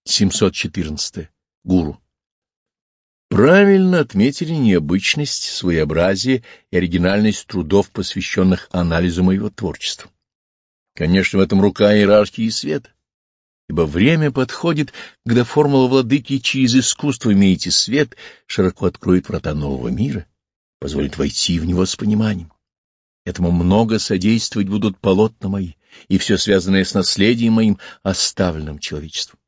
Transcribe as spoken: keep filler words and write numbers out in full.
семьсот четырнадцатое. Гуру. Правильно отметили необычность, своеобразие и оригинальность трудов, посвященных анализу моего творчества. Конечно, в этом рука иерархии света, ибо время подходит, когда формула владыки через искусство имеете свет, широко откроет врата нового мира, позволит войти в него с пониманием. Этому много содействовать будут полотна мои и все связанное с наследием моим, оставленным человечеством.